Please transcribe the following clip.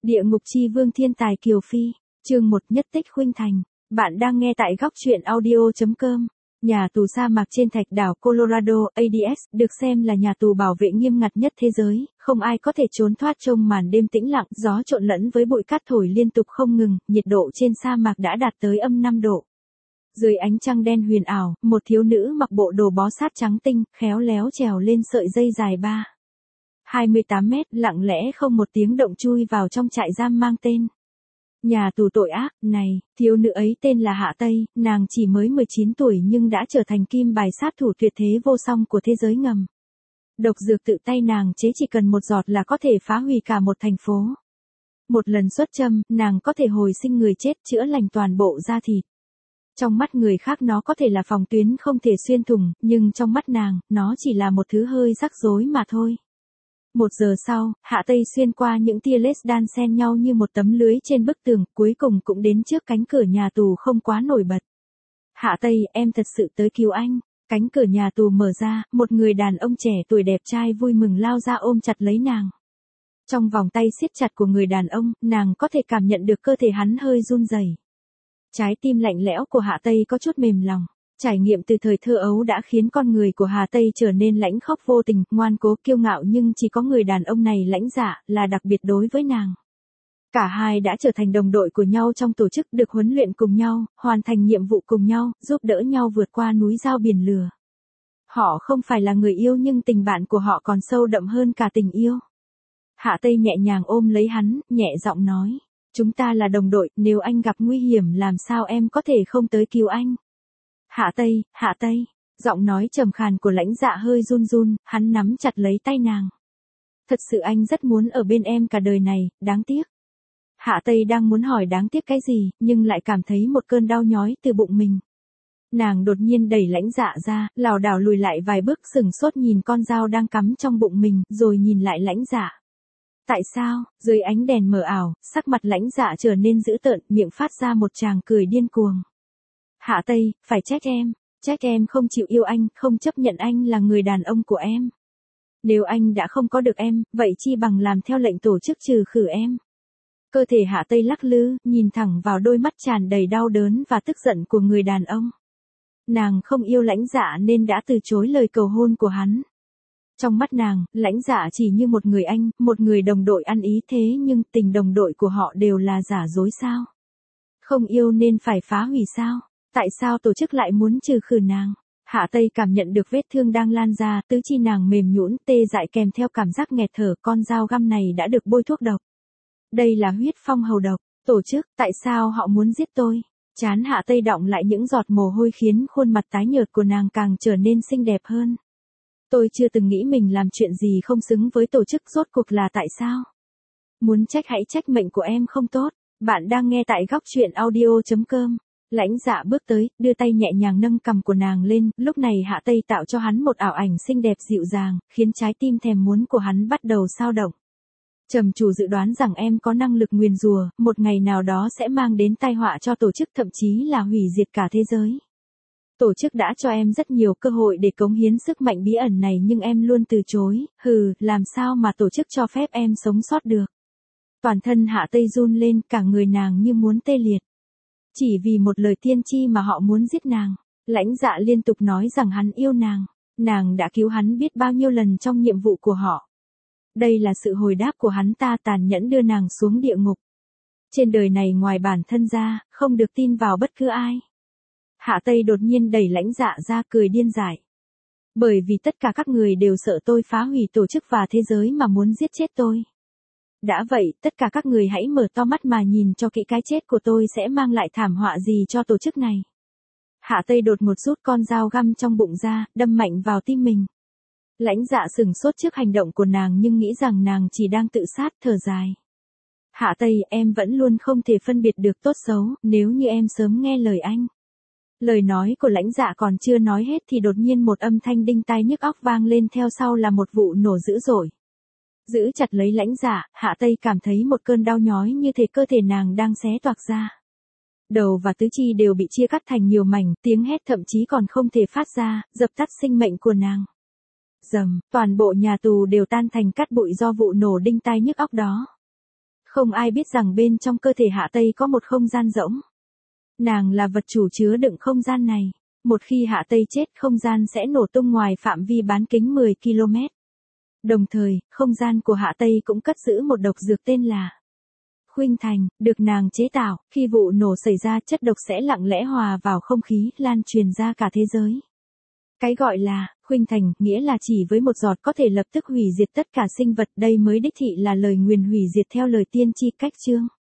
Địa ngục chi vương thiên tài Kiều Phi, chương 1 nhất tích khuynh thành. Bạn đang nghe tại góc truyện audio.com. Nhà tù sa mạc trên thạch đảo Colorado, ADS, được xem là nhà tù bảo vệ nghiêm ngặt nhất thế giới, không ai có thể trốn thoát trong màn đêm tĩnh lặng, gió trộn lẫn với bụi cát thổi liên tục không ngừng, nhiệt độ trên sa mạc đã đạt tới -5 độ. Dưới ánh trăng đen huyền ảo, một thiếu nữ mặc bộ đồ bó sát trắng tinh, khéo léo trèo lên sợi dây dài 28 mét, lặng lẽ không một tiếng động chui vào trong trại giam mang tên nhà tù tội ác này. Thiếu nữ ấy tên là Hạ Tây, nàng chỉ mới 19 tuổi nhưng đã trở thành kim bài sát thủ tuyệt thế vô song của thế giới ngầm. Độc dược tự tay nàng chế chỉ cần một giọt là có thể phá hủy cả một thành phố. Một lần xuất châm, nàng có thể hồi sinh người chết, chữa lành toàn bộ da thịt. Trong mắt người khác nó có thể là phòng tuyến không thể xuyên thủng, nhưng trong mắt nàng, nó chỉ là một thứ hơi rắc rối mà thôi. 1 giờ sau, Hạ Tây xuyên qua những tia laser đan xen nhau như một tấm lưới trên bức tường, cuối cùng cũng đến trước cánh cửa nhà tù không quá nổi bật. Hạ Tây, em thật sự tới cứu anh. Cánh cửa nhà tù mở ra, một người đàn ông trẻ tuổi đẹp trai vui mừng lao ra ôm chặt lấy nàng. Trong vòng tay siết chặt của người đàn ông, nàng có thể cảm nhận được cơ thể hắn hơi run rẩy. Trái tim lạnh lẽo của Hạ Tây có chút mềm lòng. Trải nghiệm từ thời thơ ấu đã khiến con người của Hà Tây trở nên lãnh khốc vô tình, ngoan cố kiêu ngạo, nhưng chỉ có người đàn ông này lãnh dạ, là đặc biệt đối với nàng. Cả hai đã trở thành đồng đội của nhau trong tổ chức, được huấn luyện cùng nhau, hoàn thành nhiệm vụ cùng nhau, giúp đỡ nhau vượt qua núi giao biển lửa. Họ không phải là người yêu nhưng tình bạn của họ còn sâu đậm hơn cả tình yêu. Hạ Tây nhẹ nhàng ôm lấy hắn, nhẹ giọng nói, chúng ta là đồng đội, nếu anh gặp nguy hiểm làm sao em có thể không tới cứu anh. Hạ Tây, giọng nói trầm khàn của lãnh dạ hơi run run, hắn nắm chặt lấy tay nàng. Thật sự anh rất muốn ở bên em cả đời này, đáng tiếc. Hạ Tây đang muốn hỏi đáng tiếc cái gì, nhưng lại cảm thấy một cơn đau nhói từ bụng mình. Nàng đột nhiên đẩy lãnh dạ ra, lảo đảo lùi lại vài bước, sừng sốt nhìn con dao đang cắm trong bụng mình, rồi nhìn lại lãnh dạ. Tại sao? Dưới ánh đèn mờ ảo, sắc mặt lãnh dạ trở nên dữ tợn, miệng phát ra một tràng cười điên cuồng. Hạ Tây, phải trách em không chịu yêu anh, không chấp nhận anh là người đàn ông của em. Nếu anh đã không có được em, vậy chi bằng làm theo lệnh tổ chức trừ khử em. Cơ thể Hạ Tây lắc lư, nhìn thẳng vào đôi mắt tràn đầy đau đớn và tức giận của người đàn ông. Nàng không yêu lãnh dạ nên đã từ chối lời cầu hôn của hắn. Trong mắt nàng, lãnh dạ chỉ như một người anh, một người đồng đội ăn ý, thế nhưng tình đồng đội của họ đều là giả dối sao? Không yêu nên phải phá hủy sao? Tại sao tổ chức lại muốn trừ khử nàng? Hạ Tây cảm nhận được vết thương đang lan ra, tứ chi nàng mềm nhũn, tê dại kèm theo cảm giác nghẹt thở, con dao găm này đã được bôi thuốc độc. Đây là huyết phong hầu độc. Tổ chức, tại sao họ muốn giết tôi? Trán Hạ Tây đọng lại những giọt mồ hôi khiến khuôn mặt tái nhợt của nàng càng trở nên xinh đẹp hơn. Tôi chưa từng nghĩ mình làm chuyện gì không xứng với tổ chức, rốt cuộc là tại sao? Muốn trách hãy trách mệnh của em không tốt. Bạn đang nghe tại góc truyện audio.com. Lãnh dạ bước tới, đưa tay nhẹ nhàng nâng cằm của nàng lên, lúc này Hạ Tây tạo cho hắn một ảo ảnh xinh đẹp dịu dàng, khiến trái tim thèm muốn của hắn bắt đầu xao động. Trầm chủ dự đoán rằng em có năng lực nguyền rủa, một ngày nào đó sẽ mang đến tai họa cho tổ chức, thậm chí là hủy diệt cả thế giới. Tổ chức đã cho em rất nhiều cơ hội để cống hiến sức mạnh bí ẩn này nhưng em luôn từ chối, làm sao mà tổ chức cho phép em sống sót được. Toàn thân Hạ Tây run lên, cả người nàng như muốn tê liệt. Chỉ vì một lời tiên tri mà họ muốn giết nàng. Lãnh dạ liên tục nói rằng hắn yêu nàng đã cứu hắn biết bao nhiêu lần trong nhiệm vụ của họ. Đây là sự hồi đáp của hắn ta, tàn nhẫn đưa nàng xuống địa ngục. Trên đời này ngoài bản thân ra, không được tin vào bất cứ ai. Hạ Tây đột nhiên đẩy lãnh dạ ra, cười điên dại. Bởi vì tất cả các người đều sợ tôi phá hủy tổ chức và thế giới mà muốn giết chết tôi. Đã vậy, tất cả các người hãy mở to mắt mà nhìn cho kỹ, cái chết của tôi sẽ mang lại thảm họa gì cho tổ chức này. Hạ Tây đột ngột rút con dao găm trong bụng ra, đâm mạnh vào tim mình. Lãnh dạ sửng sốt trước hành động của nàng nhưng nghĩ rằng nàng chỉ đang tự sát, thở dài. Hạ Tây, em vẫn luôn không thể phân biệt được tốt xấu, nếu như em sớm nghe lời anh. Lời nói của lãnh dạ còn chưa nói hết thì đột nhiên một âm thanh đinh tai nhức óc vang lên, theo sau là một vụ nổ dữ dội. Giữ chặt lấy lãnh dạ, Hạ Tây cảm thấy một cơn đau nhói như thể cơ thể nàng đang xé toạc ra. Đầu và tứ chi đều bị chia cắt thành nhiều mảnh, tiếng hét thậm chí còn không thể phát ra, dập tắt sinh mệnh của nàng. Rầm, toàn bộ nhà tù đều tan thành cát bụi do vụ nổ đinh tai nhức óc đó. Không ai biết rằng bên trong cơ thể Hạ Tây có một không gian rỗng. Nàng là vật chủ chứa đựng không gian này. Một khi Hạ Tây chết, không gian sẽ nổ tung ngoài phạm vi bán kính 10 km. Đồng thời, không gian của Hạ Tây cũng cất giữ một độc dược tên là Khuynh Thành, được nàng chế tạo. Khi vụ nổ xảy ra, chất độc sẽ lặng lẽ hòa vào không khí, lan truyền ra cả thế giới. Cái gọi là Khuynh Thành nghĩa là chỉ với một giọt có thể lập tức hủy diệt tất cả sinh vật. Đây mới đích thị là lời nguyền hủy diệt theo lời tiên tri cách chương.